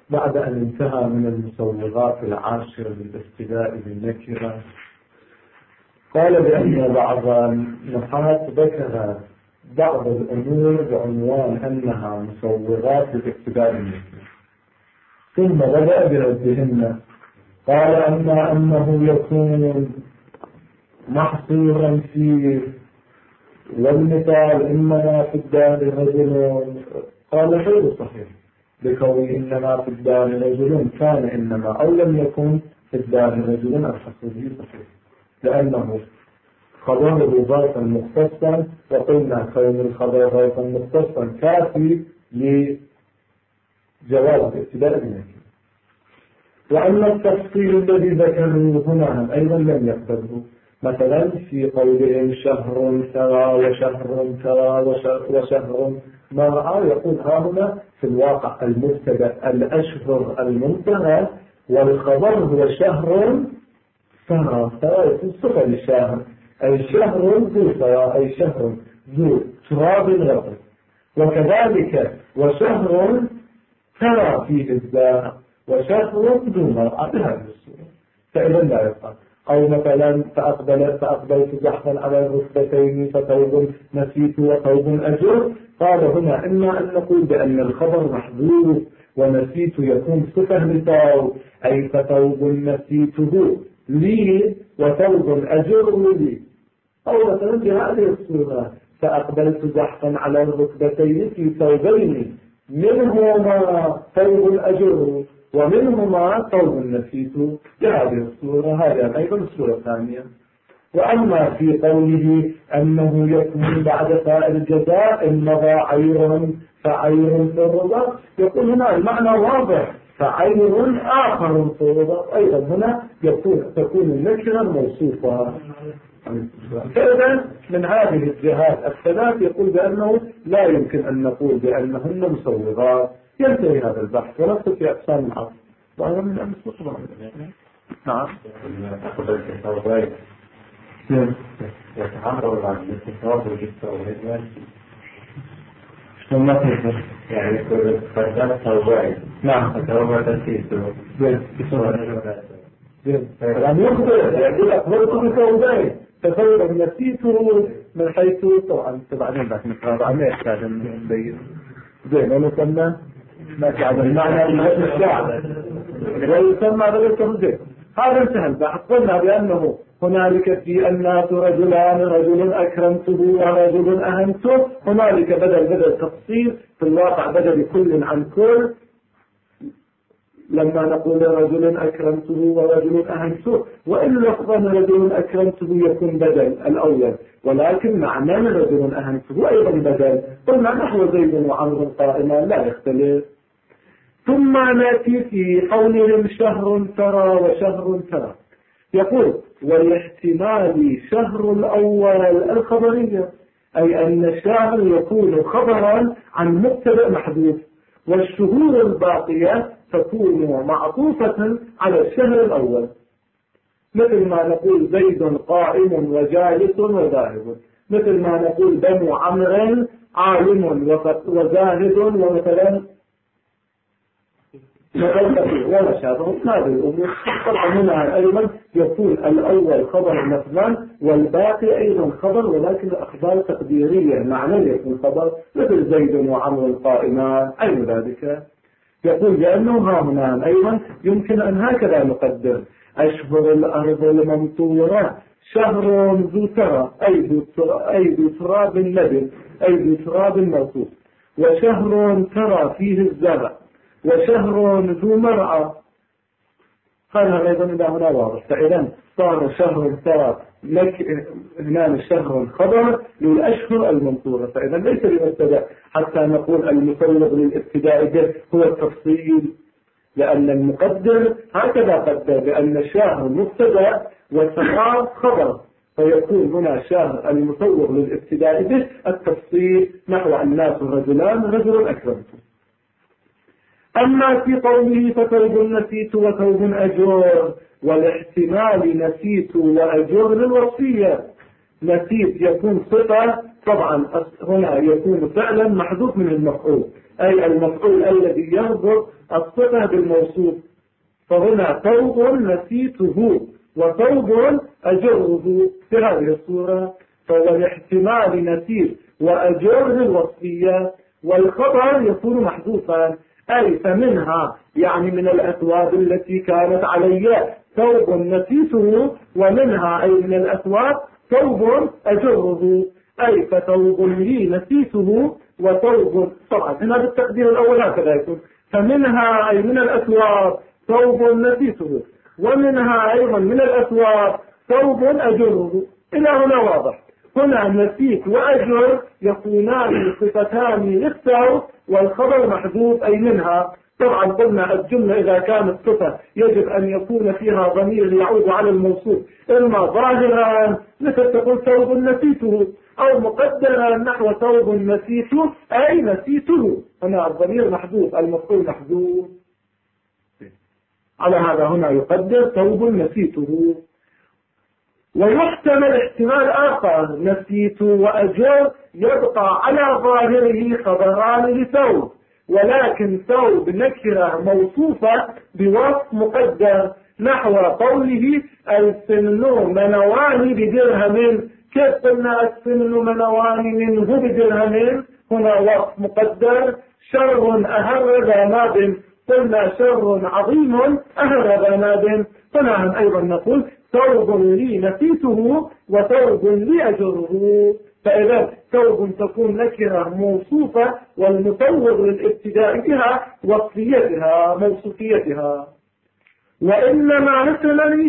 بعد أن انتهى من المسوغات العاشرة للاستداء بالنكرة قال بأن بعض النحاة ذكر بعض الأمور بعنوان أنها مسوغات للاستداء بالنكرة ثم بدأ بردهن. قال أما أنه يكون محصورا فيه والمثال إنما في الدار رجل، قال غير صحيح بقوله إنما في الدار رجل كان إنما أو لم يكن في الدار رجل الحصري صحيح، لأنه خبره ظرفا مختصا، وقلنا كون الخبر ظرفا مختصا كافي لجواز الابتداء بالنكرة. وأما التفصيل الذي ذكره هنا أيضا لم يقبله، مثلا في قولهم شهر ترى وشهر ترى وشهر مرعى، يقول هنا في الواقع المبتدأ الأشهر المنتهى والخبر هو شهر ترى، يكون صفة للشهر أي شهر ذو ترى أي شهر ذو تراب غرب، وكذلك وشهر ترى فيه الزاء وشهر ذو مرعى بهذه الصورة، فإذا لا يقال. أو مثلا فأقبلت زحفا على الركبتين فثوب نسيت وثوب أجر، قال هنا إما أن نقول بأن الخبر محذوف ونسيت يكون صفة لثوب أي فثوب نسيته لي وثوب أجر لي، أو مثلا بهذه الصورة فأقبلت زحفا على الركبتين في ثوبين منهما ثوب أجر ومنهما ثوب نسيت بهذه الصورة، هذه أيضا الصورة الثانية. وأما في قوله أنه يكون بعد سائر الجزاء إن مضى عير فعير في الرضا، يقول هنا المعنى واضح، فعير آخر في الرضا أيضا هنا تكون النكرة موصوفة. فإذا من هذه الجهات الثلاث يقول بأنه لا يمكن أن نقول بأنهن مسوغات. ينتهي هذا البحث ونفسه في أقسام العصر وهذا من أمس مطلع. نعم يتعرض عن الاتصال والجسد شلون ما تقدر يعني يقول فردات ثوبين نعم فتوبة تسيسه يعني يقول أخبركم بثوبين فثوبا نسيته من حيث طبعا بعدين بعد نقرأ ما يحتاج أن نبين زين ونسمى ما كان المعنى من الشعب ويسمى غيركم زين. هذا انتهى البحث. قلنا بأنه هنالك في الناس رجلان، رجل أكرمته ورجل أهنته، هنالك بدل تفصيل في الواقع بدل كل عن كل. لما نقول رجل أكرمته ورجل أهنته وإن لفظا رجل أكرمته يكون بدل الأول، ولكن معنى رجل أهنته أيضا بدل. قلنا نحو زيد وعمر قائما لا يختلف. ثم نأتي في قولهم شهر ترى وشهر ترى، يقول والاحتمال شهر الأول الخبرية، أي أن الشهر يكون خبرا عن مبتدأ محذوف، والشهور الباقية تكون معطوفة على الشهر الأول، مثل ما نقول زيد قائم وجالس وذاهب، مثل ما نقول بنو عمرو عالم وزاهد ومثلا ولا شابه هذه الأمور. طبعا هنا أيضا يكون الأول خبر مثلا والباقي أيضا خبر، ولكن الأخبار تقديرية معنى يكون خبر، مثل زيد وعمر القائمان أي ذلك. يقول بأنه ها هنا أيضا يمكن أن هكذا نقدر أشهر الأرض الممطورة شهر ذو ترى أي ذو تراب نبل أي ذو تراب موصوف، وشهر ترى فيه الزرع، وشهر ذو مرعى. قالها أيضا إلى هنا واضح. فإذا صار شهر ترى هنا شهر خبر للأشهر الممطورة، فإذا ليس لمبتدأ حتى نقول المسوغ للابتداء به هو التفصيل، لأن المقدر هكذا قدر بأن الشهر مبتدأ والترى خبر، فيكون هنا شهر المسوغ للابتداء به التفصيل نحو الناس رجلان رجل أكرمته. أما في قوله فثوب نسيت وثوب أجر، والاحتمال نسيت وأجر للوصية. نسيت يكون صفة، طبعا هنا يكون فعلا محذوف من المفعول، أي المفعول الذي يربط الصفة بالموصوف. فهنا ثوب نسيته وثوب أجره في هذه الصورة. فالاحتمال نسيت وأجر الوصفية، والخبر يكون محذوفا، أي فمنها يعني من الأثواب التي كانت علي ثوب نسيته، ومنها أي من الأثواب ثوب أجره، أي فثوب لي نسيته وثوب. طبعا هنا بالتقدير الأول هكذا يكون، فمنها أي من الأثواب ثوب نسيته، ومنها أيضا من الأثواب ثوب أجره. إلى هنا واضح. هنا نسيت وأجر يكونان صفتان للثوب والخبر محذوف أي منها. طبعا قلنا الجملة إذا كانت صفة يجب أن يكون فيها ضمير يعود على الموصوف، إما ظاهرا مثل تقول ثوب نسيته، أو مقدرا نحو ثوب نسيته أي نسيته. هنا الضمير محذوف، المفعول محذوف. على هذا هنا يقدر ثوب نسيته. ويحتمل احتمال آخر، نسيت وأجر يبقى على ظاهره خبران لثوب، ولكن ثوب نكرة موصوفة بوصف مقدر، نحو قوله السمن منوان بدرهم. كيف قلنا السمن منوان منه بدرهم؟ هنا وصف مقدر. شر أهر ذناب، قلنا شر عظيم أهر ذناب. هنا أيضا نقول ثوب لي نسيته وثوب لي أجره. فإذا ثوب تكون نكرة موصوفة، والمصور للابتداء بها وصفيتها موصوفيتها. وإنما مثلا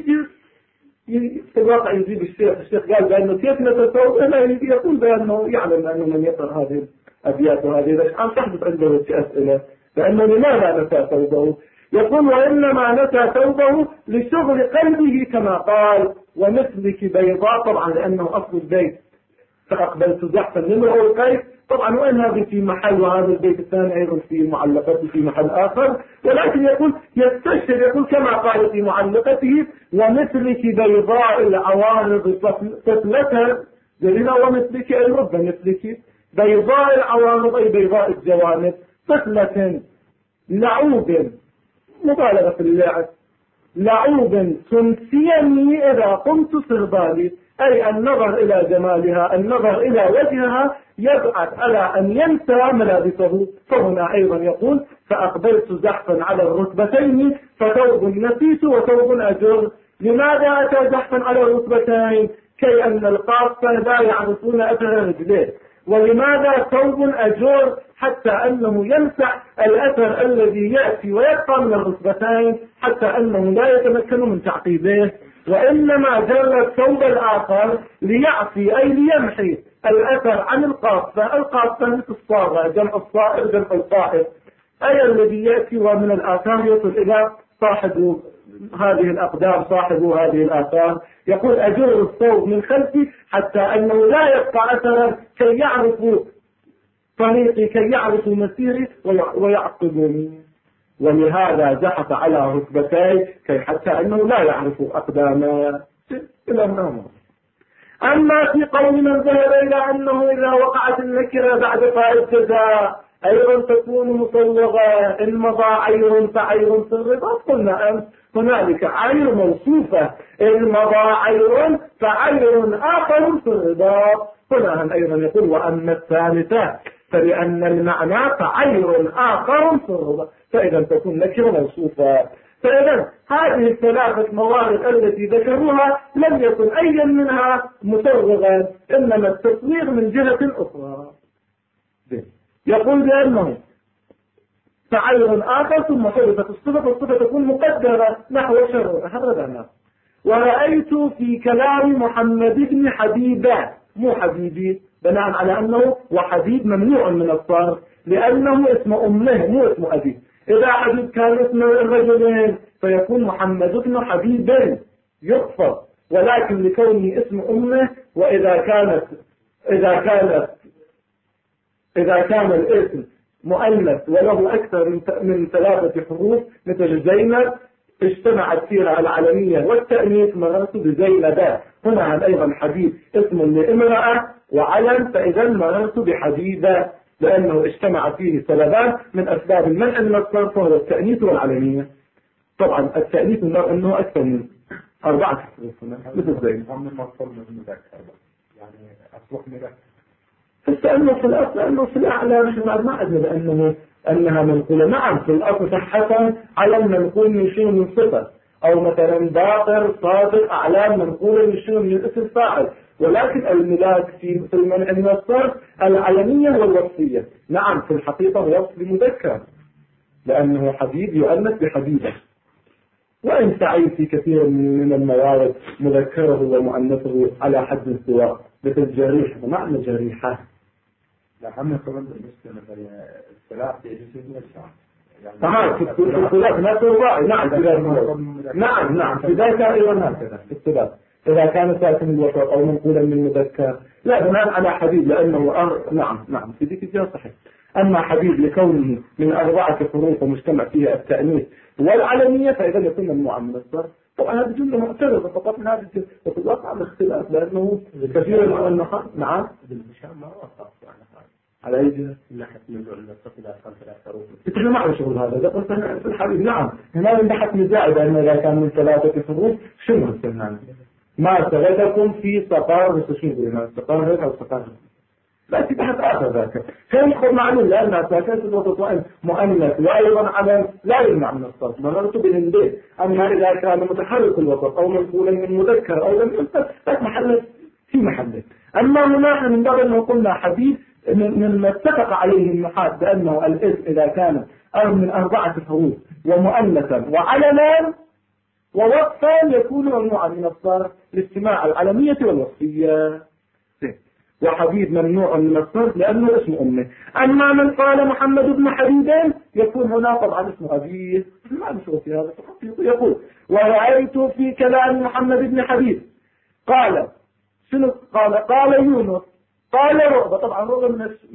في الواقع يجيب الشيخ قال بأنه كيف نتثوب، أنا يقول بأنه يعلم أنه من يقرأ هذه الأبيات وهذه الأشعار تحدث عنده أسئلة، لأنه لماذا نسى ثوبه؟ يقول وإنما نسى ثوبه لشغل قلبه كما قال ومثلك بيضاء. طبعا لأنه أصل البيت فأقبلت زحفا منه أو القيس. طبعا وإن هذه في محل، وهذا البيت الثاني أيضا في معلقته في محل آخر، ولكن يقول يستشهد، يقول كما قال في معلقته ومثلك بيضاء العوارض طفلة جلنا، ومثلك أي رب مثلك بيضاء العوارض أي بيضاء الجوانب، طفلة لعوب مبالغة في اللعب، لعوب تنسيني إذا قمت سربالي، أي النظر إلى جمالها، النظر إلى وجهها يبعث على أن ينسى ملابسه. فهنا أيضا يقول فأقبلت زحفا على الرتبتين فثوب نسيت وثوب أجر. لماذا أتى زحفا على الرتبتين؟ كي أن القاصة لا يعرفون أثر رجليه. ولماذا ثوب أجر؟ حتى أنه يمسح الأثر الذي يأتي ويبقى من الرتبتين، حتى أنه لا يتمكن من تعقيبه. وإنما جر الثوب الآخر ليعفي أي ليمحي الأثر عن القاصة. القاصة مثل الصاغة، جمع الصائر جمع الصائر، أي الذي يأتي ومن الآثار يصل إلى صاحب هذه الأقدام، صاحب هذه الآثار. يقول أجر الثوب من خلفي حتى أنه لا يبقى أثرا، كي يعرفوا طريقي، كي يعرفوا مسيري ويعقبوني. ولهذا زحف على ركبتي كي حتى أنه لا يعرفوا أقدامه إلى النوم. أما في قول من ذهب إلى أنه إذا وقعت النكرة بعد فاء الجزاء أيضا تكون مصوغة، إن مضى عير فعير في الرباط. قلنا أمس هنالك عير موصوفة، إن مضى عير فعير آخر في الرباط. هنا أيضا يقول وأما الثالثة فلأن المعنى فعير آخر في الرباط، فإذا تكون نكرة موصوفة. فإذا هذه الثلاثة موارد التي ذكروها لم يكن أي منها مصوغا، إنما التصوير من جهة أخرى. يقول بأنه فعير آخر ثم حذفت الصفة، والصفة تكون مقدرة نحو شر هذا. ورأيت في كلام محمد بن حبيبة، مو حبيبي، بناء على أنه وحبيب ممنوع من الصرف لأنه اسم أمه مو اسم أبي. إذا حبيب كان اسم الرجلين فيكون محمد بن حبيب يخفض، ولكن لكونه اسم أمه. وإذا كان الاسم مؤنث وله أكثر من 3 حروف مثل زينب اجتمعت فيها العلمية والتأنيث مررت بزينب. هنا أيضا حبيب اسم لامرأة وعلم، فإذا مررت بحبيبة. لأنه اجتمع فيه سببان من أسباب المنع من الصرف، وهو التأنيث والعلمية. طبعا التأنيث أنه أكثر من 4 حروف هنا مثل زين. يعني أصبح مذكر. التأنث في الأصل أنه في الأعلى نحن ما عندنا أنها منقولة. نعم في الأصل صحة على المنقول من شيء من صفة، أو مثلا باقر صادق أعلام منقولة من شيء من اسم فاعل، ولكن الملاك في المنع من الصرف العلمية والوصفية. نعم في الحقيقة وصف مذكر لأنه حبيب يؤنث بحبيبة، وإن سعيد في كثير من الموارد مذكره ومؤنثه على حد سواء، مثل جريح ومعنى جريحة. لا هم كمان بالنسبة مثلا السلاح يجوز الشعر. في الثلاث ما ترضى. نعم في ذلك أيضا هكذا في الثلاث إذا كان ساكن الوسط أو منقولا من مذكر لا بناء على حبيب لأنه نعم في ذيك الجهة صحيح. أما حبيب لكونه من 4 حروف ومجتمع فيها التأنيث والعلمية فإذا يكون ممنوعا من الصرف. طبعا هذه جملة معترضة فقط من هذه الجملة، وفي الواقع الاختلاف لأنه كثير من النقاط. نعم بالمشاء ما وصف على أي جهة؟ لا حتى من الصف إلى 5 حروف. إحنا ما على شغل هذا قلت في الحبيب. نعم هنا بحث نزاعي أنه إذا كان من 3 حروف شنو السنان ما سردكم في سقار وتشير سقار أو سقار لا في بحث آخر ذاك فيدخل معلوم لأن ساكنة الوسط مؤنث وأيضا علم لا يمنع من الصرف مررت بالهندين. أما إذا كان متحرك الوسط أو منقولا من مذكر أو لم يذكر محل في محله. أما هنا من باب أنه قلنا حديث مما اتفق عليه النحاة بأنه الاسم إذا كان من 4 حروف ومؤنثا وعلما ووصفا يكون ممنوعا من الصرف لاجتماع العلمية والوصفية. وحبيب ممنوع من الصرف لأنه اسم أمه. أما من قال محمد بن حبيب يكون هنا طبعا اسم أبيه ما نشوف في هذا يقول ورأيت في كلام محمد بن حبيب قال شنو قال يونس قال رعبة. طبعا رعبة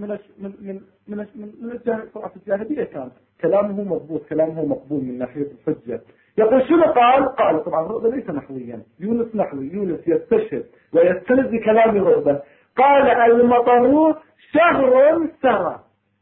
من الجاهلية كان كلامه مضبوط كلامه مقبول من ناحية الحجة. يقول شنو قال طبعا رعبة ليس نحويا يونس نحوي. يونس يستشهد ويستند بكلام رعبة. قال المطر شهر سرى.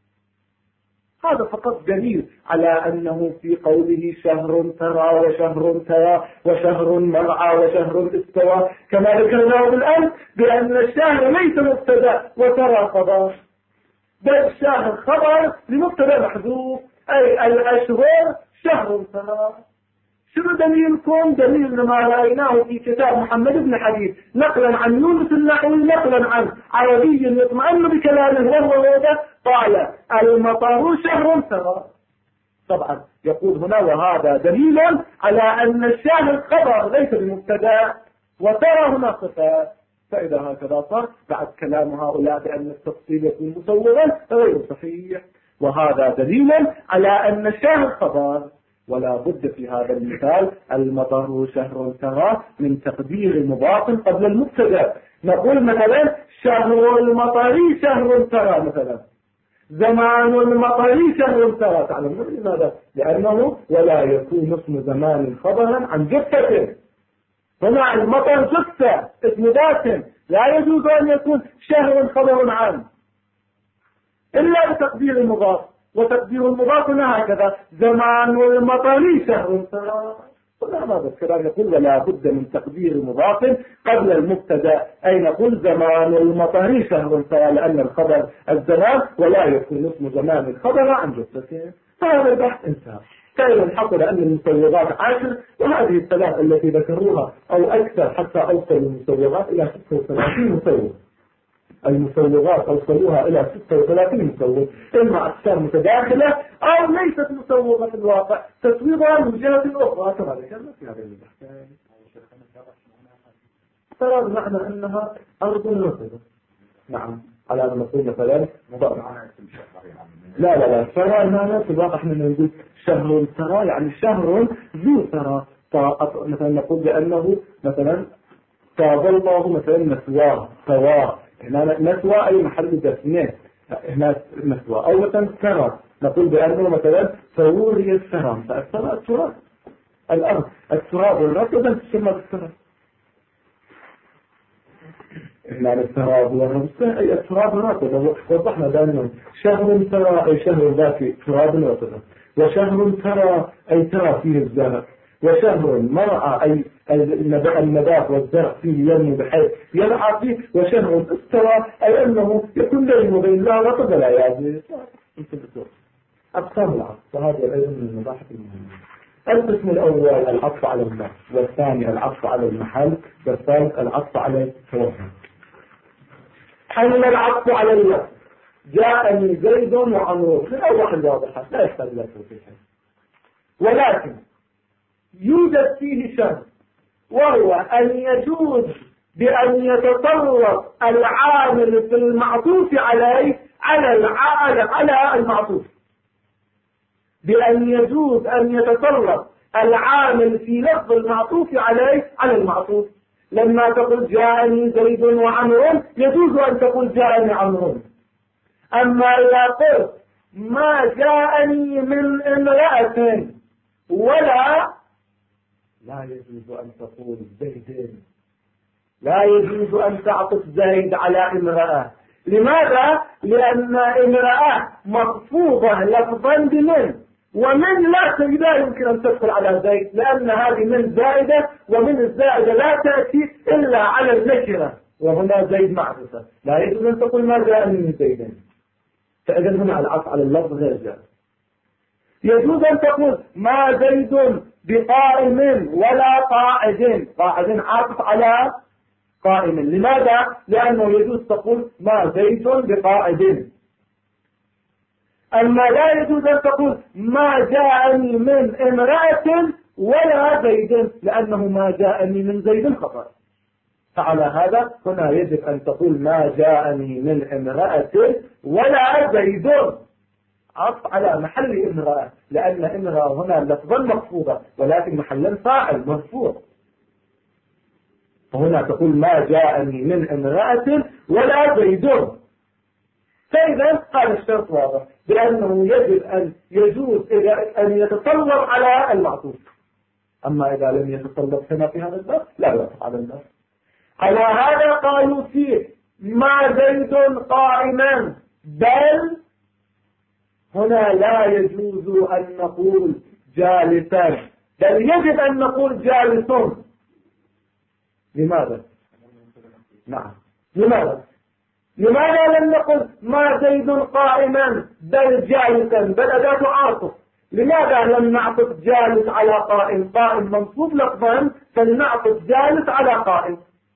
هذا فقط دليل على أنه في قوله شهر ترى وشهر ترى وشهر مرعى وشهر استوى كما ذكرناه بالأمس بأن الشهر ليس مبتدا وترى خبر، بل الشهر خبر لمبتدا محذوف أي الأشهر شهر ترى. شنو دليلكم؟ دليل ما رأيناه في كتاب محمد بن حبيب نقلا عن يونس النحوي نقلا عن عربي يطمئن بكلامه وهو هذا قال المطر شهر ترى. طبعا يقول هنا وهذا دليل على أن الشهر خبر ليس بمبتدا وترى هنا صفة. فإذا هكذا صار بعد كلام هؤلاء بأن التفصيل يكون مسوغا غير صحيح. وهذا دليل على أن الشهر خبر. ولا بد في هذا المثال المطر شهر ترى من تقدير مضاف قبل المبتدا. نقول مثلا شهر المطر شهر ترى مثلا زمان المطر شهر ترى. تعلمون لماذا؟ لأنه ولا يكون اسم زمان خبرا عن جثة. هنا المطر جثة اسم ذات لا يجوز أن يكون شهر خبر عنه إلا بتقدير المضاف. وتقدير المضاف هكذا زمان المطر شهر ترى. قلنا ماذا الكلام يقول ولا بد من تقدير مضاف قبل المبتدا أي نقول زمان المطر شهر ترى لأن الخبر الزمان ولا يكون اسم زمان الخبر عن جثته. هذا البحث انتهى. كان الحق لأن المسوغات 10 وهذه الثلاث التي ذكروها أو أكثر حتى أوصل المسوغات إلى 36 مسوغ. المسوغات أوصلوها إلى 36 مسوغ إما أقسام متداخلة أو ليست مسوغة في الواقع تسويغها من جهة أخرى كما ذكرنا في هذا البحث. ترى بمعنى أنها أرض نصبة. نعم على أن نقول مثلا لا ترى أنها في الواقع احنا نقول شهر ترى يعني شهر ذو ترى. مثلا نقول بأنه مثلا تاب الله مثلا نسواه سواه. هنا نسوى أي محل دفنه هنا نسوى. أو مثلا ترى نقول بأنه مثلا سوري السرام. فالسرى التراب الأرض التراب والرب إذا تسمى بالسرى. يعني التراب والرمس أي التراب راتبة. وضحنا دائما شهر ترى أي شهر ذاتي تراب راتبة، وشهر ترى أي ترى فيه الزرع، وشهر مرعى أي النبات والزرع فيه ينمو بحيث يرعى فيه، وشهر استوى أي أنه يكون بينه وبين لا رطب لا يابس. أقسام العطف، وهذا أيضا من المباحث المهمة. القسم الأول العطف على اللفظ، والثاني العطف على المحل، والثالث العطف على التوهم. أما العطف على اللفظ جاءني زيد وعمرو من أوضح الواضحات لا يحتاج له توضيح، ولكن يوجد فيه شرط، وهو أن يجوز بأن يتطرق العامل في المعطوف عليه على المعطوف، بأن يجوز أن يتطرق العامل في لفظ المعطوف عليه على المعطوف. لما تقول جاءني زيد وعمرو يجوز أن تقول جاءني عمرو. أما إذا قلت ما جاءني من امرأة لا يجوز أن تقول زيدين، لا يجوز أن تعطف زيد على امرأة. لماذا؟ لأن امرأة مخفوضة لفظا بمن، ومن لا يمكن أن تدخل على زيد، لأن هذه من زائدة، ومن الزائدة لا تأتي إلا على النكرة، وهنا زيد معرفة، لا يجوز أن تقول ما جاءني من زيدين. فإذا هنا العطف على اللفظ غير جائز. يجوز أن تقول ما زيد بقائم ولا قاعد، قاعد عاطف على قائم. لماذا؟ لأنه يجوز تقول ما زيد بقاعد. أما لا يجوز أن تقول ما جاءني من امرأة ولا زيد، لأنه ما جاءني من زيد خطأ. فعلى هذا هنا يجب أن تقول ما جاءني من امرأة ولا زيد، عطف على محل امرأة، لأن امرأة هنا لفظا مخفوضة ولكن محلا فاعل مرفوع. فهنا تقول ما جاءني من امرأة ولا زيد. فإذا قال الشرط واضح بأنه يجب أن يجوز أن يتطلب على المعطوف. أما إذا لم يتطلب كما في هذا الباب لا يعطف على الباب. على هذا قالوا فيه ما زيد قائما، بل هنا لا يجوز أن نقول جالسا، بل يجب أن نقول جالس. لماذا؟ نعم، لماذا لم نقل ما زيد قائما بل جالسا، بل أداة عاطف؟ لماذا لم نعطف جالس على قائم؟ قائم منصوب لفظا، فلنعطف جالس على قائم.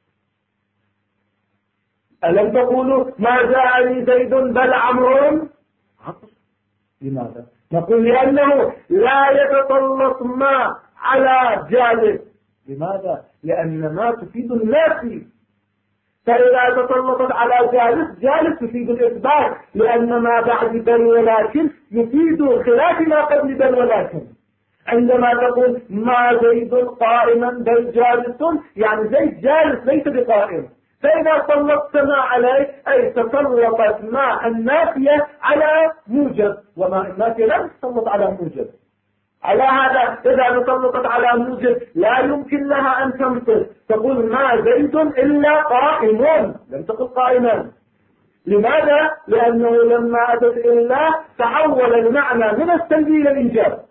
ألم تقولوا ما جاءني زيد بل عمرو؟ لماذا؟ نقول لأنه لا يتطلق ما على جالس. لماذا؟ لأن ما تفيد النافي، فإذا تطلقت على جالس تفيد الإثبات، لأن ما بعد بل ولكن يفيد خلاف ما قبل بل ولكن. عندما تقول ما زيد قائما بل جالس، يعني زيد جالس ليس بقائم. فإذا طلقت ما عليه أي تطلقت ما النافية على موجب، وما النافية لا تطلق على موجب. على هذا إذا تطلقت على موجب لا يمكن لها أن تنطق تقول ما زيد إلا قائم، لم تقل قائما. لماذا؟ لأنه لما أتت إلا تحول المعنى من السلبي إلى الإيجاب.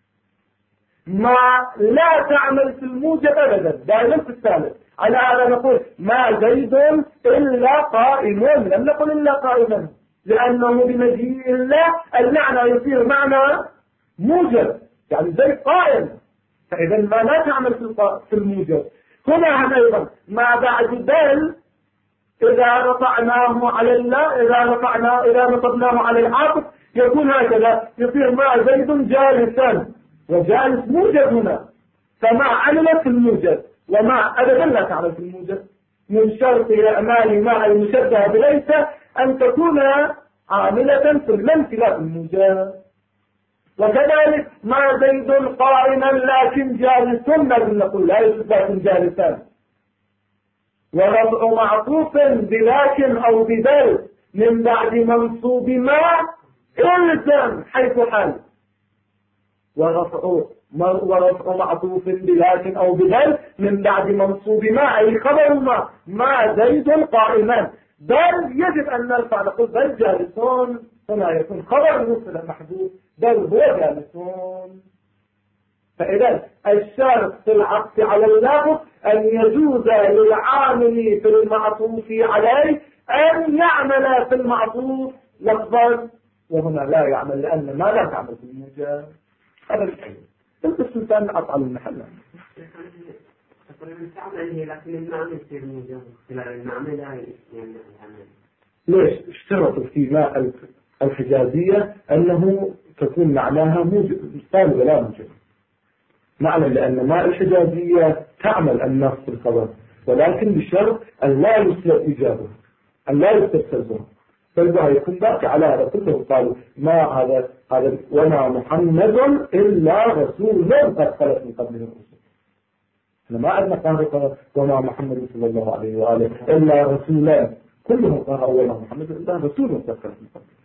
ما لا تعمل في الموجب أبدا، دائما في الثالث. على هذا نقول ما زيد إلا قائم، لم نقل إلا قائما، لأنه بمجيء الله المعنى يصير معنى موجب، يعني زيد قائم. فإذا ما لا تعمل في الموجب. هنا أيضا ما بعد بل إذا رفعناه على الله، إذا نصبناه على العاطف يكون هكذا، يصير ما زيد جالسا، وجالس موجب هنا، فما عملت في الموجب، وما أبدا لا تعمل في الموجب. من شرط أعمال ما المشبه بليس أن تكون عاملة في المنفي لا في الموجب. وكذلك ما زيد قائما لكن جالس، نقول لا يجوز لكن جالسا. ورفع معطوف بلكن أو ببل من بعد منصوب ما إلزم حيث حل. ورفع معطوف بلكن أو بدل من بعد منصوب ما أي خبر ما زيد قائما، بل يجب أن نرفع نقول بل جالسون، هنا يكون خبر مبتدا محذوف بل هو جالسون. فإذا الشرط في العطف على اللفظ أن يجوز للعامل في المعطوف عليه أن يعمل في المعطوف لفظا، وهنا لا يعمل لأن ما لا تعمل في الموجب. هذا الشيء السلطان أطعم المحل لكن المعمل في الموجب المعمل يعني ليش اشترطوا في ماء الحجازية أنه تكون معناها موجب قال ولا موجب معنى، لأن ماء الحجازية تعمل النص في الخبر ولكن بشرط أن لا يسلب إيجابه، أن لا يسلب سلبه، فالبها يكون باقي على هذا كله. قالوا ما هذا وما محمد إلا رسول قد خلت من قبله الرسل. احنا ما عندنا قال وما محمد صلى الله عليه وآله إلا رسولان، كلهم قالوا وما محمد إلا رسول قد خلت من قبله.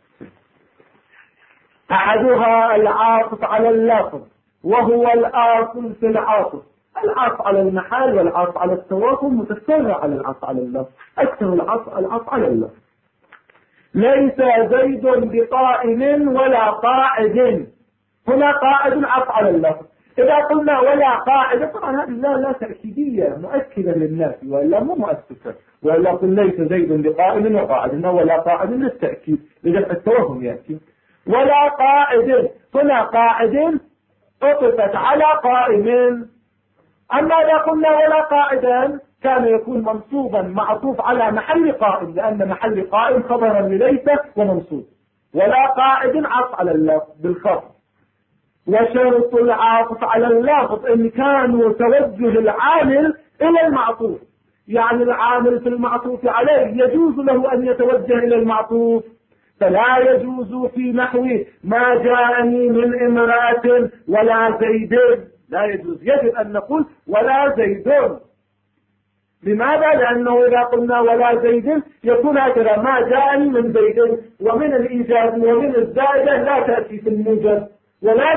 أحدها العاطف على اللفظ وهو الآصل في العاطف، العطف على المحل والعطف على التوافق متسرع على العطف على اللفظ، أكثر العطف على اللفظ. ليس زيد بقائم ولا قاعد، هنا قاعد عطف على اللفظ. إذا قلنا ولا قاعد طبعا هذه لا تأكيدية مؤكدة للناس ولا مو مؤسسة، ولا قل ليس زيد بقائم وقاعد ولا قاعد للتأكيد لدفع التوهم يأتي. ولا قاعد، هنا قاعد أطلقت على قائم. أما إذا قلنا ولا قاعدا كان يكون منصوبا معطوف على محل قائم، لأن محل قائم خبرا لليس ومنصوب. ولا قاعد عطف على اللفظ بالخفض. وشرط العاطف على اللفظ إن كانوا توجه العامل إلى المعطوف، يعني العامل في المعطوف عليه يجوز له أن يتوجه إلى المعطوف، فلا يجوز في نحو ما جاءني من امرأة ولا زيد، لا يجوز، يجب أن نقول ولا زيد. لماذا؟ لأنه إذا قلنا ولا زيد يكون هكذا ما جاءني من زيد، ومن الإيجاب ومن الزائدة لا تأتي في الموجب ولا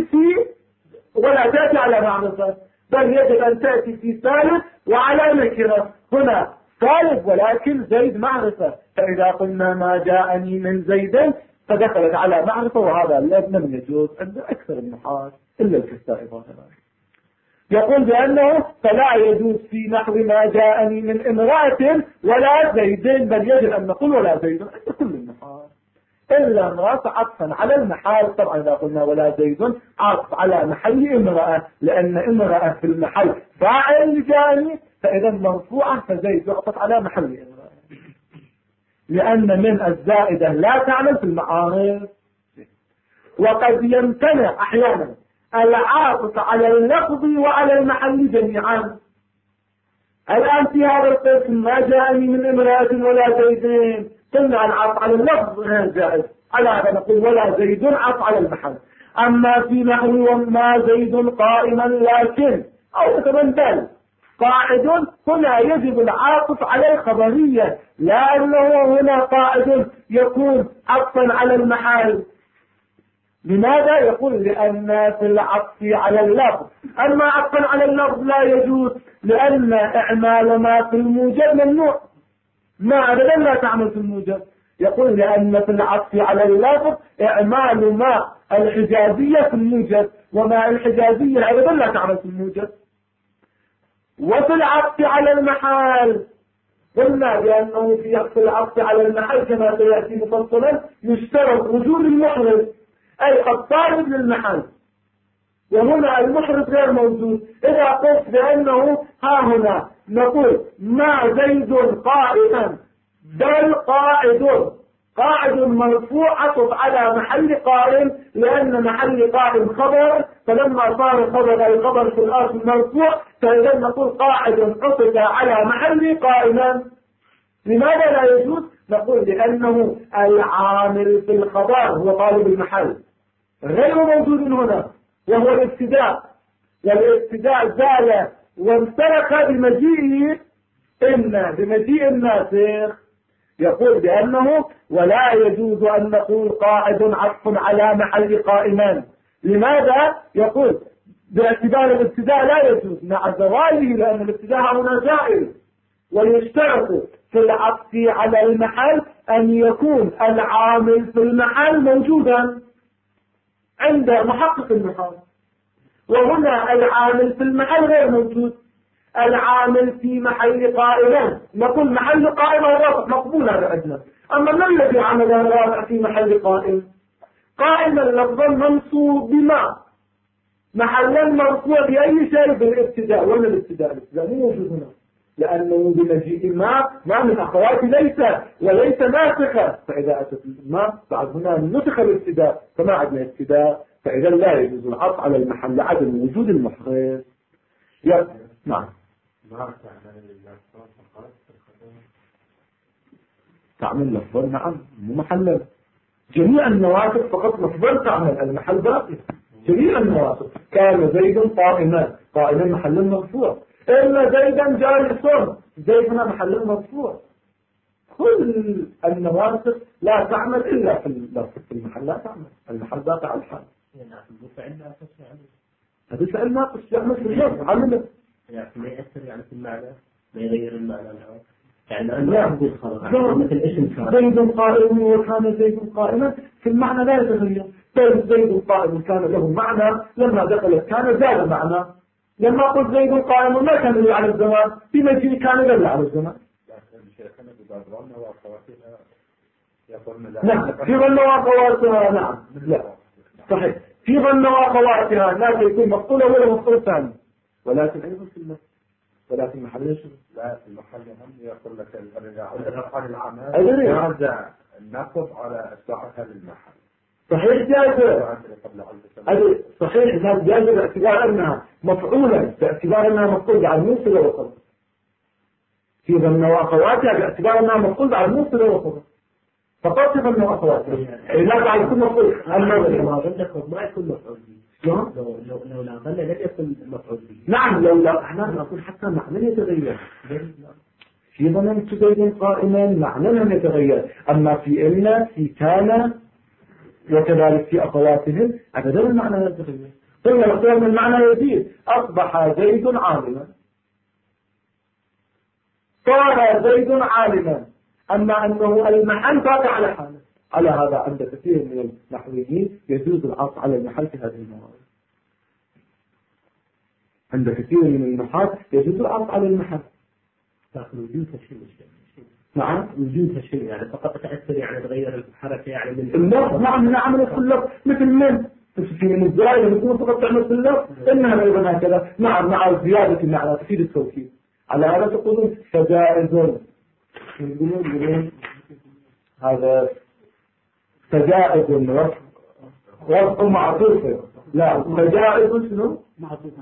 تأتي على معرفة، بل يجب أن تأتي في ثالث وعلى نكرة. هنا ثالث ولكن زيد معرفة، فإذا قلنا ما جاءني من زيد فدخلت على معرفة، وهذا لم يجوز عند أكثر النحاة إلا الكسائي ظاهرا. يقول بأنه فلا يجوز في نحو ما جاءني من امرأة ولا زيد، بل يجب أن نقول ولا زيد عند كل النحاة إلا امرأة عطفا على المحال. طبعا إذا قلنا ولا زيد عطف على محل امرأة، لأن امرأة في المحل فاعل جاني، فإذا مرفوعة فزيد يعطف على محل امرأة، لأن من الزائدة لا تعمل في المعارف. وقد يمتنع أحيانا العاطف على اللفظ وعلى المحل جميعا. الآن في هذا القسم ما جاءني من امرأة ولا زيدين، قلنا العطف على اللفظ غير جائز، على هذا نقول ولا زيد عطف على المحل. أما في نحو وما زيد قائما لكن أو بل قاعد، هنا يجب العاطف عليه خبرية، لأنه هنا قاعد يكون عطفا على المحل. لماذا؟ يقول لأن في العطف على اللفظ، أما عطفا على اللفظ لا يجوز، لأن إعمال ما في الموجب ممنوع، ما أبدا لا تعمل في الموجب. يقول لأن في العطف على اللفظ إعمال ما الحجازية في الموجب، وما الحجازية أبدا لا تعمل في الموجب. وفي العطف على المحال قلنا بأنه في العطف على المحل كما سيأتي مفصلا يشترط وجود المحرز، أي الطالب للمحل، وهنا المحرز غير موجود. إذا قلت بأنه ها هنا نقول ما زيد قائما بل قاعد مرفوع عطف على محل قائم، لأن محل قائم خبر، فلما صار الخبر في الأصل مرفوع، فإذا نقول قاعد عطف على محل قائما. لماذا لا يجوز؟ نقول لأنه العامل في الخبر هو طالب المحل غير موجود هنا، وهو الابتداء، والابتداء زال وامتلك بمجيء الناسخ. يقول بأنه ولا يجوز أن نقول قاعد عطف على محل قائمان، لماذا؟ يقول باعتبار الابتداء لا يجوز مع زواله، لأن الابتداء هنا زائل. ويشترط في العطف على المحل أن يكون العامل في المحل موجودا عند محقق المحال، وهنا العامل في المحل غير موجود. العامل في محل قائمة، نقول محل قائمة الرافع مقبول هذا عندنا. أما ما الذي عمل الرافع في محل قائم؟ قائما لفظا منصوب بما، محلا مرفوع بأي شيء بالابتداء. ولا الابتداء مو موجود هنا، لأنه بمجيء ما من أخوات ليس وليس ناسخة، فإذا أتت ما بعد هنا نسخ الابتداء فما عندنا ابتداء، فإذا لا يجوز العطف على المحل لعدم وجود المحرز. نعم. تعمل لفظا نعم مو محلا. جميع النواسخ فقط لفظا تعمل، المحل باقي. جميع النواسخ كان زيد قائما، قائما محل مرفوع، إلا زيدا جالسا، زيد هنا محل مرفوع. كل النواسخ لا تعمل إلا في اللفظ، في المحل لا تعمل، المحل باقي على الحال. هذا فعل ناقص يعمل في اللفظ عمله، يعني ما يأثر يعني في المعنى، ما يغير المعنى الأول. يعني أنا لا أقول خلاص مثل اسم زيد قائم وكان زيد قائما في المعنى لا يتغير. طيب زيد قائم كان له معنى، لما دخلت كان زاد معنى. لما قلت زيد قائم ما كان يدل على الزمان، في مجيء كان يدل على الزمان. نعم في ظن وأخواتها. نعم لا صحيح في ظن وأخواتها لا يكون مفصولة ولا مفصول ثاني، ولكن أيضا في المثل، ولكن محل يشبه. لا في المحل هم يقول لك الرفع العمل يرجع النقض على الصحة للمحل. صحيح جائز. صحيح جائز باعتبار أنها مفعولة، باعتبار أنها مفعولة على الموصل والخبر. في ظن وأخواتها باعتبار أنها مفعولة على الموصل والخبر فقط. في ظن وأخواتها لا تعرف كل مفعول. عندك ما يكون مفعول لو لا ظن لم يكن مفعول به. نعم لو لا احنا نقول حتى معنى يتغير. في ظن زيد قائما معنى لم يتغير، أما في إن في كان وكذلك في أخواتهم أبدا المعنى لا يتغير. قلنا الاختيار من المعنى يزيد، أصبح زيد عالما، صار زيد عالما، أما أنه المحل باقي على حاله. على هذا عند كثير من النحويين يجوز العطف على المحل في هذه المواضع. عند كثير من النحاة يجوز العطف على المحل. لكن وجودها شيء نعم وجودها شيء يعني فقط تأثر يعني تغير الحركة يعني من اللفظ. نعم نعمل في اللفظ مثل من في الزراير يكون فقط تعمل في اللفظ إنها أيضا هكذا. نعم مع زيادة المعنى تفيد التوكيد. على هذا تقولون فجائز، يقولون هذا فجائز رفع معطوف. لا فجائز شنو معطوف.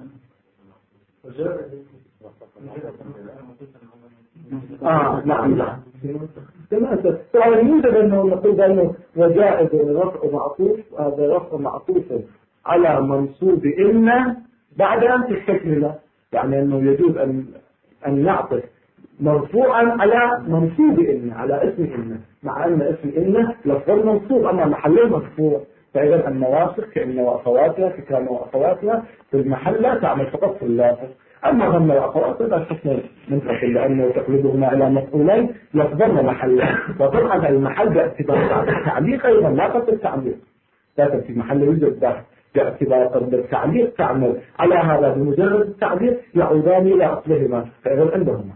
نعم نعم فهذا يوجد أنه نقول بأنه وجائز رفع معطوف. هذا رفع معطوف على منصوب إن بعد أن تستكمله، يعني أنه يجوز أن نعطف مرفوعا على منصوب إن، على اسم إن، مع أن اسم إن لفظ منصوب أما محله مرفوع. فإذا النواسخ كأن وأخواتها ككان وأخواتها في المحل لا تعمل فقط في اللافظ. أما ظن وأخواتها لا تحصل منفصل، لأنه تقلبهما على مفعولين لفظن محلا، وطبعا المحل باعتبار تعليق أيضا لا قصد التعليق، لكن في محل يوجد باعتبار قصد التعليق تعمل. على هذا بمجرد التعليق يعودان إلى أصلهما، فإذا عندهما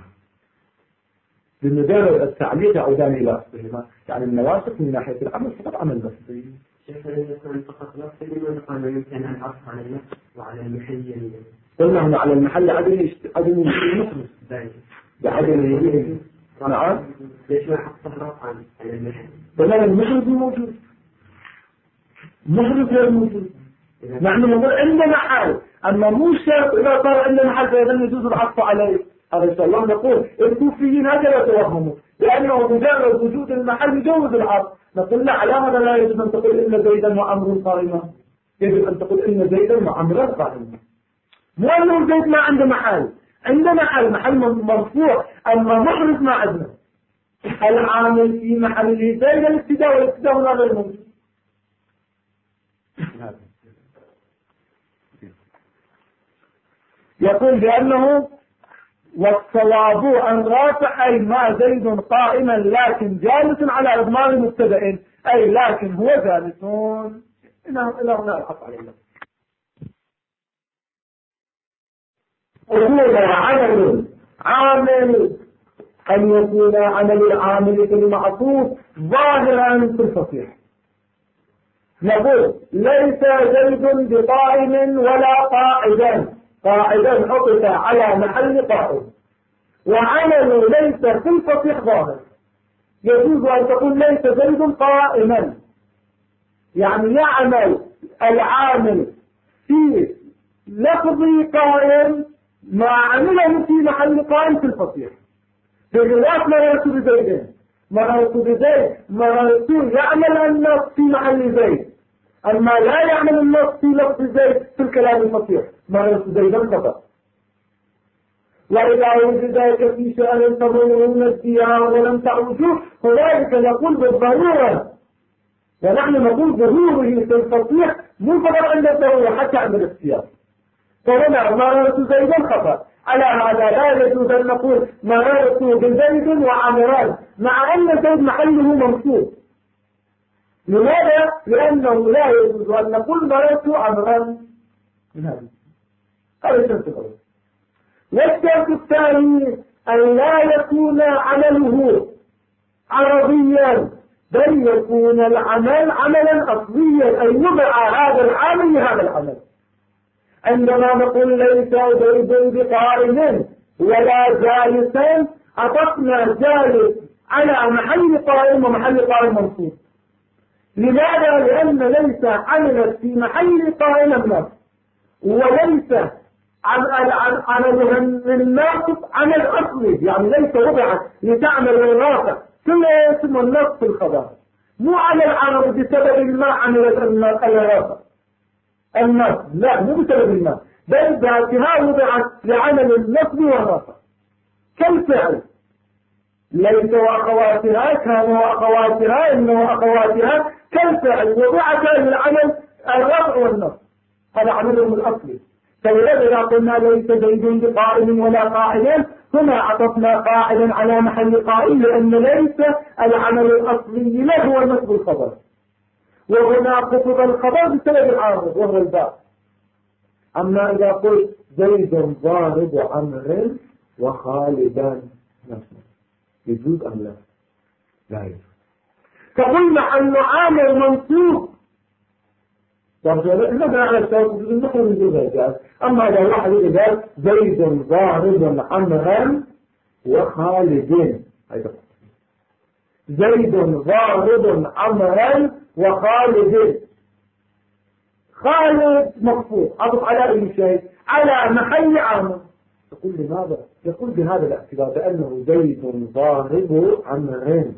بمجرد التعليق يعودان إلى أصلهما. يعني النواسخ من ناحية العمل فقط عمل لفظي. شيخ يكون فقط لفظي ولا يمكن أن أعرف على النفس وعلى المحل؟ قلنا هنا على المحل عدم المخلص بعدم وجوده. نعم ليش ما حط على المحل؟ قلنا المخلص موجود، مخلص غير موجود. نحن نقول عندنا حال، أما مو شرط إذا صار عندنا حال فإذا يجوز العطف عليه. هذا إن شاء الله نقول الكوفيين هكذا توهموا، لأنه مجرد وجود المحل يجوز العطف. نقول لا، على هذا لا يجب أن تقول إن زيدا وعمر قائما، يجب أن تقول إن زيدا وعمر قائما. مو أنه زيد ما عنده محل، عنده محل مرفوع، أما محرز ما عندنا. العامل في محله زيد الابتداء، والابتداء هنا غير موجود. يقول بأنه والصواب أن رافع أي ما زيد قائما لكن جالس على إضمار مبتدأ أي لكن هو جالس. إلى هنا الحق علينا. وهو عامل أن يكون عمل العامل في المعطوف ظاهرا في الفصيح. نقول ليس زيد بقائم ولا قاعدا، قاعدا حطت على محل قائم، وعمل ليس في الفصيح ظاهر. يجوز أن تقول ليس زيد قائما، يعني يعمل العامل في لفظ قائم ما عمله في محل قائم في الفصيح. بخلاف مررت بزيد، مررت بزيد مررت يعمل النص في محل زيد، أما لا يعمل النص في لفظ زيد في الكلام الفصيح، مررت زيدا فقط. وإذا وجد في شأن تظنون الديار ولم تعوجوه هنالك نقول بالضرورة، ونحن نقول ظهوره في الفصيح منتظر عند الضرورة حتى عند الاختيار. فهنا مررت زيدا خطأ، على هذا لا يجوز أن نقول مررت بزيد وعمران مع أن زيد محله منصوب. لماذا؟ لأنه لا يجوز أن نقول مررت عمران من هذا. هذا الشرط الأول. والشرط الثاني أن لا يكون عمله عربيا، بل يكون العمل عملا أصليا، أي يضع هذا العمل لهذا العمل. عندما نقول ليس زيد بقائم ولا جالسا أطفنا جالس على محل قائم ومحل قائم منصوب. لماذا؟ لأن ليس عملت في محل قائم النصب، وليس عملها للناصب عمل أصلي، يعني ليس وضعت لتعمل الرافع ثم يتم النصب في الخبر، مو على العرب بسبب ما عملت الرافع النصب، لا مو بسبب ما، بل ذاتها وضعت لعمل النصب والرفع كالفعل ليس وأخواتها، كان وأخواتها، إن وأخواتها كالفعل وضعت للعمل الرفع والنصب، هذا عملهم الأصلي. فإذا قلنا ليس زيد بقائم ولا قاعدا، هنا عطفنا قاعدا على محل قائم، لأن ليس العمل الأصلي له هو نصب الخبر، وهنا خفض الخبر بسبب العارض وهو الباء. أما إذا قلت زيد ضارب عمرو وخالدا نفسه يجوز أم لا؟ لا يجوز. فقلنا أنه عامل منصوب، نبنى على الشرط نحن نجوز هذا. أما إذا واحد قال زيد ضارب عمرا وخالدين، زيد ضارب عمرا وخالد، خالد مقصود أضف على أي شيء على محل عامر. يقول لماذا؟ يقول بهذا الاعتبار بأنه زيد ضارب عمرين،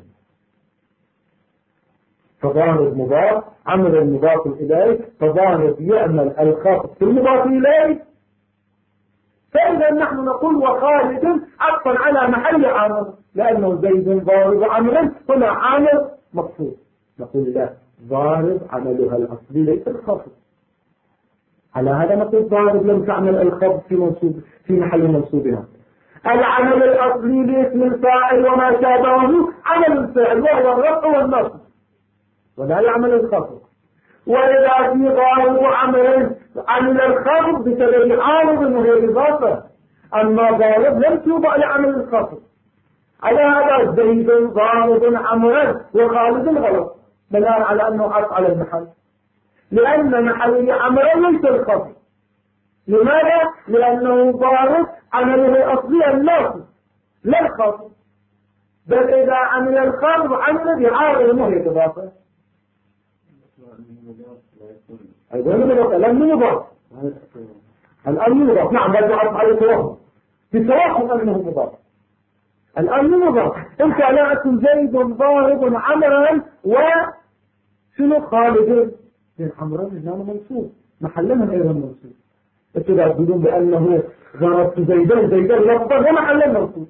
فضارب مضاف، عمر المضاف إليه، فضارب يعمل الخاص في المضاف إليه. فإذا نحن نقول وخالد عطفا على محل عامر، لأنه زيد ضارب عمرين هنا عامر مقصود. نقول لا، ضارب عملها الأصلي ليس الخفض. على هذا نقول ضارب لم تعمل الخفض في محل منصوبها. العمل الأصلي لاسم الفاعل وما شابهه عمل الفاعل وهو الرفع والنصب، ولا يعمل الخفض. وإذا في ضارب عمل الخفض بسبب عارض وهي إضافة، أما ضارب لم توضع لعمل الخفض. على هذا زيد ضارب عمرا وخالد غلط، بناء على أنه عطف على المحل، لأن محل عمرا ليس الخفض. لماذا؟ لأنه ضارب عمله الأصلي النصب لا الخفض، بل إذا عمل الخفض عمل بعارض وهي إضافة. الآن مضاف، الآن مضاف، نعم بل عطف على التوافق بتوافق أنه مضاف. الآن مضاف، انت لا أكون زيد ضارب عمرا وشنو خالد من عمرا هنا منصوب محلنا أيضا منصوب. اتباع بدون بأنه ضربت زيدا لفظا ومحلا منصوب.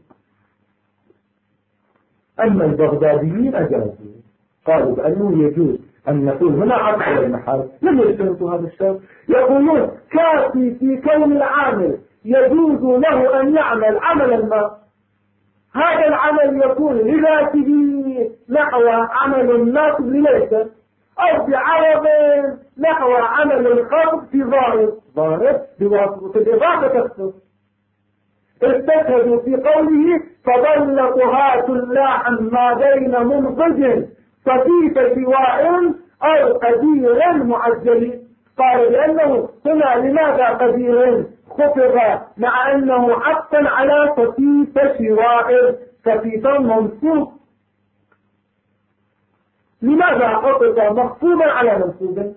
أما البغداديين أجازوا، قالوا بأنه يجوز أن نقول هنا عطف على المحل، لم يشترطوا هذا الشرط. يقولون كافي في كون العامل يجوز له أن يعمل عملا ما، هذا العمل يكون لذاته نحو عمل الناصب لليس، أو بعرض نحو عمل الخفض في ظاهر بواسطة الإضافة تخصص. استشهدوا في قوله فضلقها سلاحا ما بين منضج خفيف لواء أو قدير معجل. قال لأنه هنا لماذا قدير خفض مع أنه عطا على خفيف شواء خفيفا منصوب؟ لماذا عطف مخفوضا على منصوب؟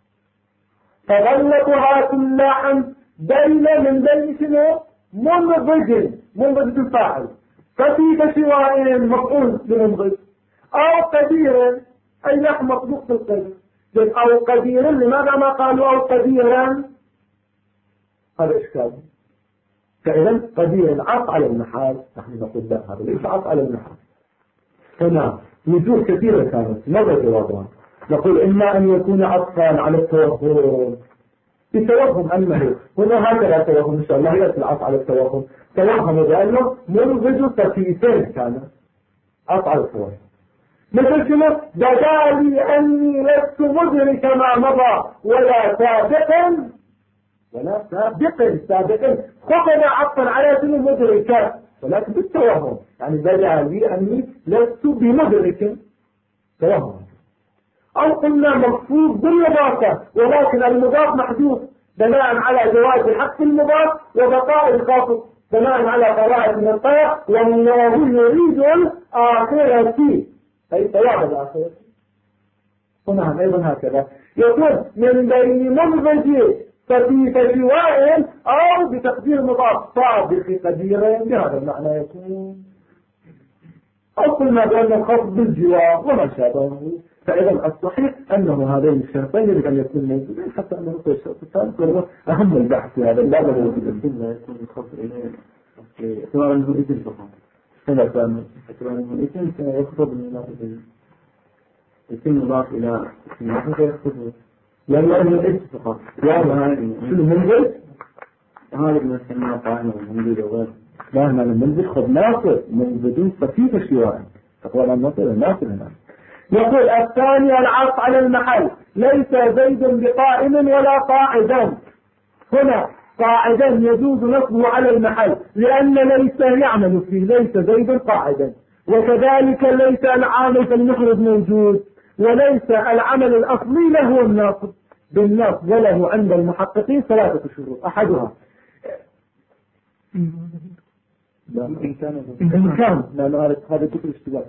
فضلقها سلاحا من بين شنو؟ منضج الفاعل، خفيف شواء مفعول بمنضج، أو قدير أي لحم مطبوخ في القلب، أو قديرا. لماذا ما قالوا أو قديرا؟ هذا إشكال. فإذا قديرا عطف على المحال، نحن نقول لا، هذا ليس عطف على المحال. هنا وجوه كثيرة كانت مرة جوابها. نقول إما أن يكون عطفا على التوهم، بتوهم أنه هنا هكذا توهم، إن شاء الله يأتي العطف على التوهم. توهم بأنه منضج خفيفين، كان عطف على التوهم. مثل شنو؟ بدالي أني لست مدرك ما مضى ولا سابقا خفض عطفا على شنو؟ مدركا، ولكن بالتوهم، يعني بدالي أني لست بمدرك، توهم. أو قلنا مخفوض بالمضافة، ولكن المضاف محذوف بناء على جواز حق المضاف وبقاء الخافض بناء على قواعد من الطيب، والله يريد الآخرة أي ثواب الآخرة. هنا أيضا هكذا يكون من بين منضج خفيف شواء أو بتقدير مضاف صادق قدير، بهذا المعنى يكون. أو قلنا بأن الخفض بالجوار وما شابهه. فإذا الصحيح أنه هذين الشرطين يجب أن يكون موجودين، حتى أنه هو الشرط الثالث وهو أهم البحث في هذا الباب الذي يمكن يكون الخفض إليه اعتبار أنه إذن فقط. هذا كان اعتبار أنه إذن سيخفض من الله إذن يتم مضاف إلى اسم فيخفضه، لأنه إذن فقط. يعني شنو منزل؟ هذا ما يسمى قائمة المنزل وغيره. لا هنا المنزل خذ ناصر منزل خفيف شوائع، تقول أن ناصر هنا. يقول الثاني العطف على المحل، ليس زيد بقائم ولا قاعدا. هنا قاعدا يجوز نصبه على المحل، لأن ليس يعمل فيه، ليس زيد قاعدا. وكذلك ليس العامل في المخرج موجود، وليس العمل الأصلي له الناصب بالنصب، وله عند المحققين 3 شروط. أحدها إمكان، لا نعرف هذا كل اشتباه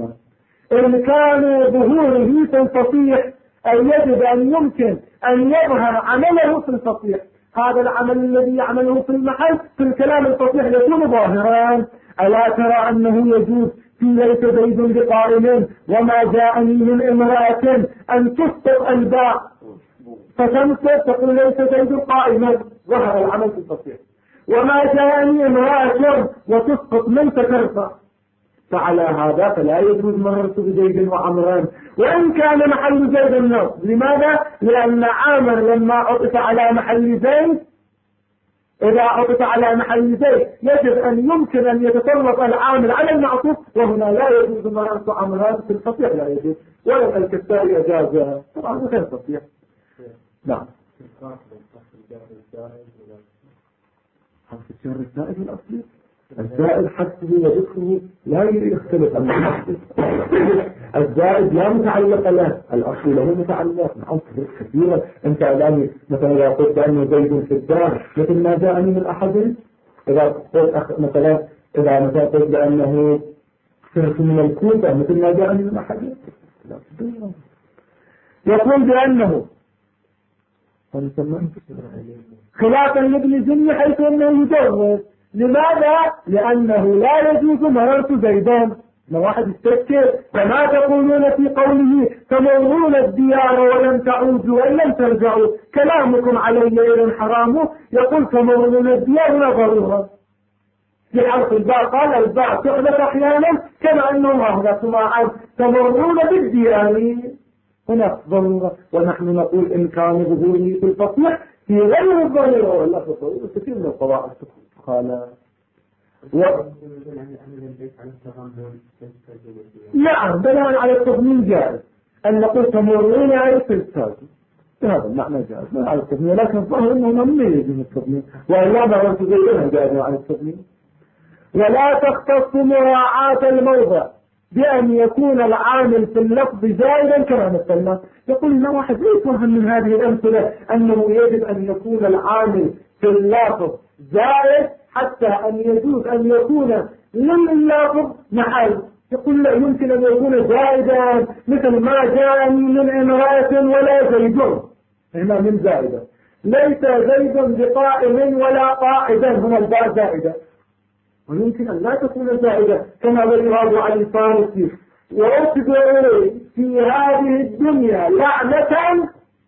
إمكان ظهوره في الفصيح، أي يجب أن يمكن أن يظهر عمله في الفصيح. هذا العمل الذي يعمله في المحل في الكلام الفصيح يكون ظاهرا. ألا ترى أنه يجوز في ليس زيد بقائم وما جاءني من امرأة أن تسقط الباء فتنسب تقول ليس زيد قائما، ظهر العمل في الفصيح. وما جاءني امرأة وتسقط من تكرفة، فعلى هذا فلا يجوز مررت بزيد وعمران وإن كان محل زيد النصب. لماذا؟ لأن عامر لما عطف على محل زيد، إذا عطف على محل زيد يجب أن يمكن أن يتسلط العامل على المعطوف، وهنا لا يجوز مررت عمران في الفصيح، لا يجوز. ولا الكتاب أجازها طبعا غير فصيح. نعم. حرف الشر الزائد الأصلي، الزائد حسبه وذكره لا يختلف عن الأصل. الزائد لا متعلق له، الأصل له متعلق. نعم كثيرا. أنت الآن مثلا إذا قلت بأنه زيد في الدار مثل ما جاءني من أحد، إذا قلت مثلا قلت بأنه سرت من الكوفة مثل ما جاءني من أحد. يقول بأنه خلافا لابن زني حيث أنه يجوز. لماذا؟ لأنه لا يجوز مررت زيدان. ما واحد يستذكر كما تقولون في قوله تمرون الديار ولم تعودوا وإن لم ترجعوا كلامكم علي إذن حرام. يقول تمرون الديار لا ضرورة. في حرف الباء قال الباء تحدث أحيانا كما أنه أهدث معا تمرون بالديار، هنا ضرورة. ونحن نقول إن كان ظهوره في الفصيح في غير الضمير هو اللفظ الضمير كثير من القواعد قال نعم بناء على التضمين جائز أن نقول تمرون على التلتاز هذا المعنى جائز ما على التضمين لكن الظاهر أنه مميز من التضمين وإلا ما هو تغيرها جائز على التضمين. ولا تختص مراعاة الموضع بأن يكون العامل في اللفظ زائدا كما مثلنا. يقول لنا واحد يفهم من هذه الأمثلة أنه يجب أن يكون العامل في اللفظ زائد حتى أن يجوز أن يكون لللفظ محل. يقول لا يمكن أن يكون زائدا مثل ما جاءني من امرأة ولا زيد هنا من زائدة ليس زيد بقائم ولا قاعدا هنا الباء زائدة ويمكن أن لا تكون زائدة كما ذكر عن الفارسي وأتبعوا في هذه الدنيا لعنة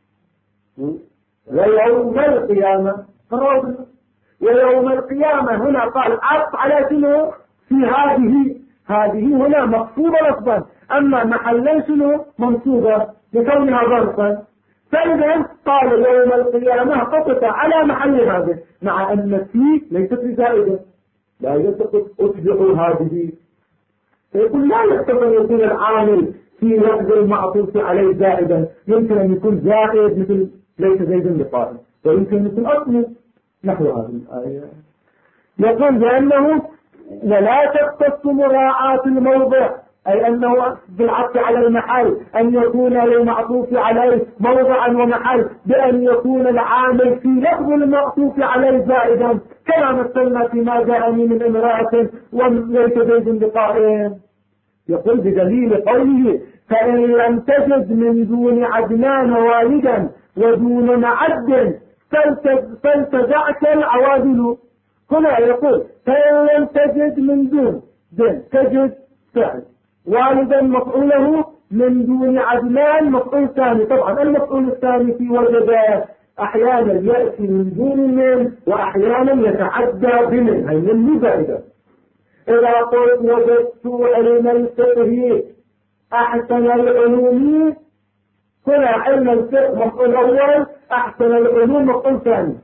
ويوم القيامة. ويوم القيامة هنا قال عطف على شنو في هذه هنا مقصودة لفظا أما محلا شنو منصوبة لكونها ظرفا فإذا قال يوم القيامة قطع على محل هذا مع أن فيه ليست بزائدة لا يتقل أتبعوا هذه فيقول لا يحتمل أن يكون العامل في لفظ المعطوف عليه زائدا يمكن أن يكون زائد مثل ليس زيدا بقائم ويمكن أن يكون أصله نحو هذه الآية. يقول بأنه ولا تختص مراعاة الموضع أي أنه بالعطف على المحل أن يكون للمعطوف عليه موضعا ومحل بأن يكون العامل في لفظ المعطوف عليه زائدا كما مثلنا فيما جاءني من امرأة وليس زيد بقائم. يقول بدليل قوله فإن لم تجد من دون عدنان والدا ودون معد فالتزعت العوادل. هنا يقول فإن لم تجد من دون تجد فعل والدا مفعوله من دون عدنان مفعول ثاني. طبعا المفعول الثاني في وجد أحيانا يأتي من دون من وأحيانا يتعدى بمن هي من زائدة. إذا قلت وجدت علم الفقه أحسن العلوم هنا علم الفقه مفعول أول أحسن العلوم مفعول ثاني.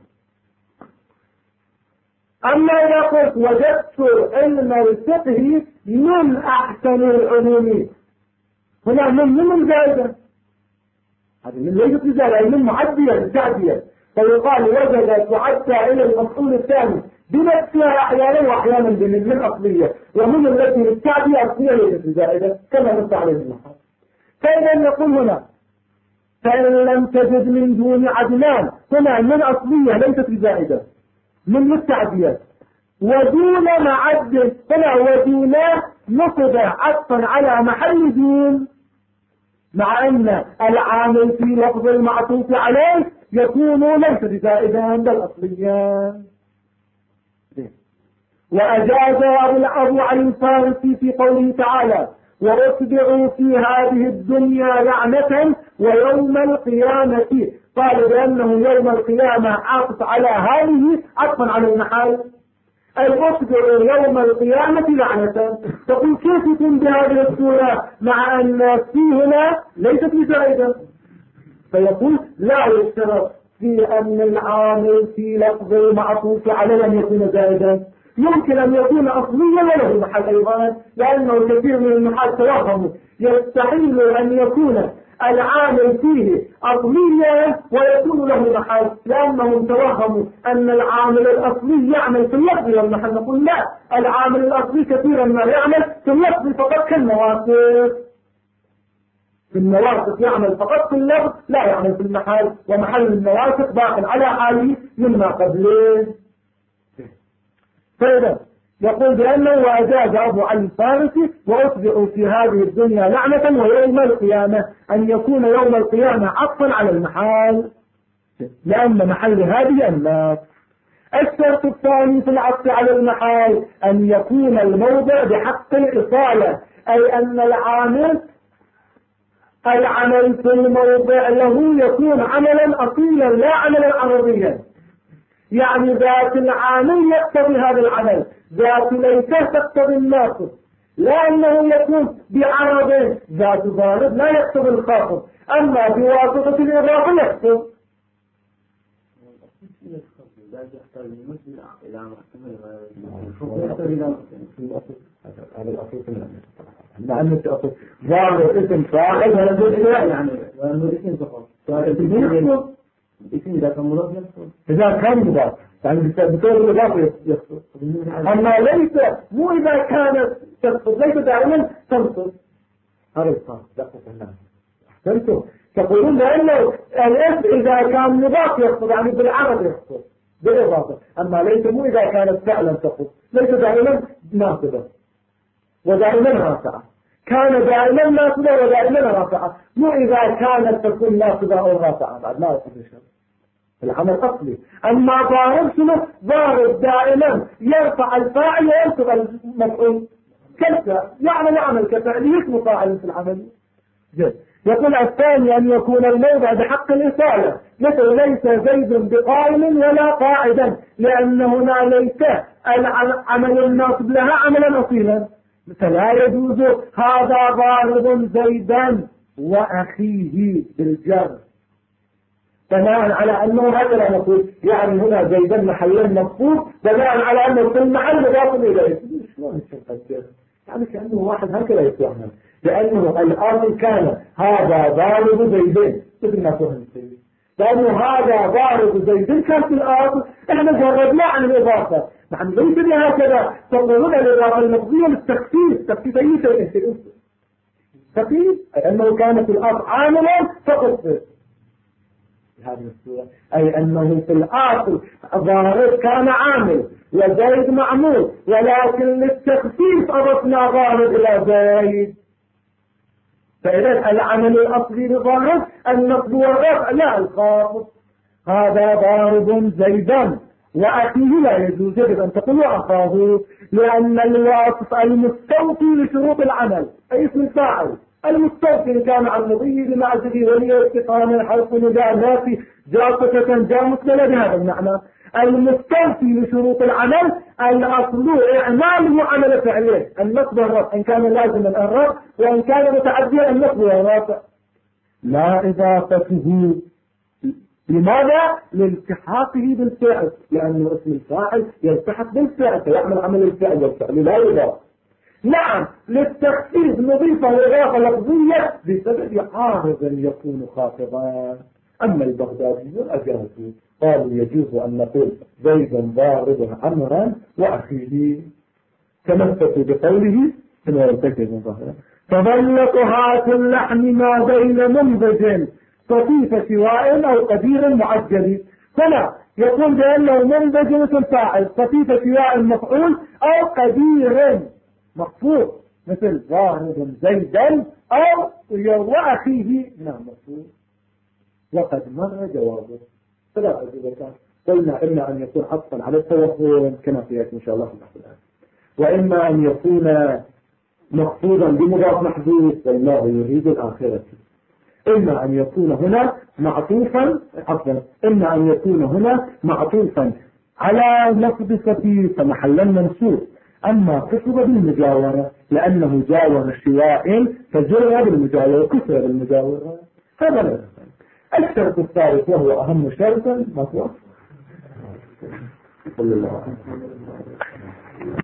أما إذا قلت وجدت علم الفقه من أحسن العلوم هنا من زائدة هذه من ليست زائدة من معدية تعدية فيقال وجد تعدى إلى المفعول الثاني بنفسها أحيانا وأحيانا من أصلية ومن التي التعدية أصلية ليست زائدة كما نص عليه المحاضر. فإذا نقول هنا فإن لم تجد من دون عدنان هنا من أصلية ليست زائدة من التعدية ودون معد هنا ودون نصب عطفا على محل دون مع أن العامل في لفظ المعطوف عليه يكون ليس بزائدا عند الأصلية. وأجاز أبو علي الفارسي في قوله تعالى وأتبعوا في هذه الدنيا لعنة ويوم القيامة قال بأنه يوم القيامة عطف على هذه عطفا على المحال أي أتبعوا يوم القيامة لعنة. تقول كيف يكون بهذه الصورة مع أن في هنا ليست بزائدة فيقول لا يشترط في أن العامل في لفظ المعطوف عليه أن يكون زائدا يمكن أن يكون أصليا وله محل أيضا لأنه كثير من المحال توهموا يستحيل أن يكون العامل فيه أصليا ويكون له محل لأنهم توهموا أن العامل الأصلي يعمل في اللفظ والمحل. نقول لا العامل الأصلي كثيرا ما يعمل في اللفظ فقط كالنواصف في النواصف يعمل فقط في اللفظ لا يعمل في المحل ومحل النواصف باق على حاله مما قبله. فإذا يقول بأنه وأجاز أبو علي الفارسي وأتبعوا في هذه الدنيا لعنة ويوم القيامة أن يكون يوم القيامة عطفا على المحال لأن محل هذه الناس. الشرط الثاني في العطف على المحال أن يكون الموضع بحق الإصالة أي أن العامل في الموضع له يكون عملا أصيلا لا عملا عرضيا يعني ذات العامل يقتضي هذا العمل ذات ليس تقتضي الناقص لأنه يكون بعرض ذات ضارب لا يقتضي الخافض أما بواسطة الإضافة يقتضي لا يحتاج المسجد إلى محتمل هذا الأصل كله مع أن الأصل ظاهر اسم فاعل ولا جزء يعني الاسم فقط الاسم إذا كان مضاف يحصل إذا كان مضاف يعني بطور الإضافة يحصل أما ليس مو إذا كانت تقصد ليس دائما تنصب هذا الصح دقة الناس أحسنتم تقولون بأنه الاسم إذا كان مضاف يحصل يعني بالعرض يحصل بالإضافة أما ليس مو إذا كانت فعلا تقصد ليس دائما ناصبة ودائما رافعة كان دائما ناصبة ودائما رافعة مو إذا كانت تكون ناصبة أو رافعة بعد ما يصير شيء العمل أصلي أما ضارب شنو ضارب دائما يرفع الفاعل وينصب المفعول كالفعل يعمل كفعل اسمه فاعل في العمل جد يقول الثاني أن يكون الموضع بحق الإصالة مثل ليس زيد بقائم ولا قاعدا لأن هنا ليس العمل الناصب لها عملا أصيلا فلا يجوز هذا ضارب زيدا وأخيه بالجر بناء على أنه هكذا نقول يعني هنا زيدا محلا مفقود بناء على أنه في المحل مضاف إليه شلون الشيء يعني كأنه واحد هكذا يتوهم لأنه الأصل كان هذا ضارب زيدين مثل ما فهم السيد لأنه هذا ضارب زيدين كان في الأصل احنا جربنا عن الإضافة نحن ليس بهكذا تقولون الإضافة المقضية للتخفيف تخفيف أي شيء تخفيف أنه كان في الأصل عاملا فقط هذه الصورة أي أنه في الآخر ضارب كان عامل وزيد معمول ولكن للتخفيف أضفنا ضارب إلى زيد فإذا العمل الأصلي لضارب النصب والرفع لا الخافض هذا ضارب زيدا وأخيه لا يجوز أن تقول أخاه لأن الواصف المستوفي لشروط العمل أي اسم الفاعل المستوفي كان عن مضي بمعزه ولي استقامة حرف نداء نافي جاسة جاء مسلة بهذا المعنى المستوفي لشروط العمل الأصل إعمال معاملة فعليه النصب والرفع إن كان لازما الرفع وإن كان متعديا النصب والرفع لا إضافته لماذا؟ لالتحاقه بالفعل لأنه اسم الفاعل يلتحق بالفعل فيعمل عمل الفعل والفعل لا يضاف نعم للتخفيف نضيف إضافة لفظية بسبب عارض يكون خافضا أما البغدادي أجازوا قالوا يجوز أن نقول زيد ضارب عمرا وأخيه تمسكوا بقوله كما يرتكز من ظهره تظل قهات اللحم ما بين منضج صفيف سواء أو قدير معجل فلا يقول بأنه منضج مثل فاعل صفيف سواء مفعول أو قدير مخفوض مثل ضارب زيدا أو وأخيه نعم مفعول وقد مر جوابه فلا أجل كان قلنا إما أن يكون عطفا على التوفر كما سيأتي إن شاء الله في البحث الآن وإما أن يكون مخفوضا بمضاف محذوف والله يريد الآخرة إما أن يكون هنا معطوفا عفوا إما أن يكون هنا معطوفا على لفظ صفيف محلا منصوب أما كسب بالمجاورة لأنه جاور الشوائل فجر بالمجاورة كسر بالمجاورة هذا لا الشرط الثالث وهو أهم شرط مطلوب.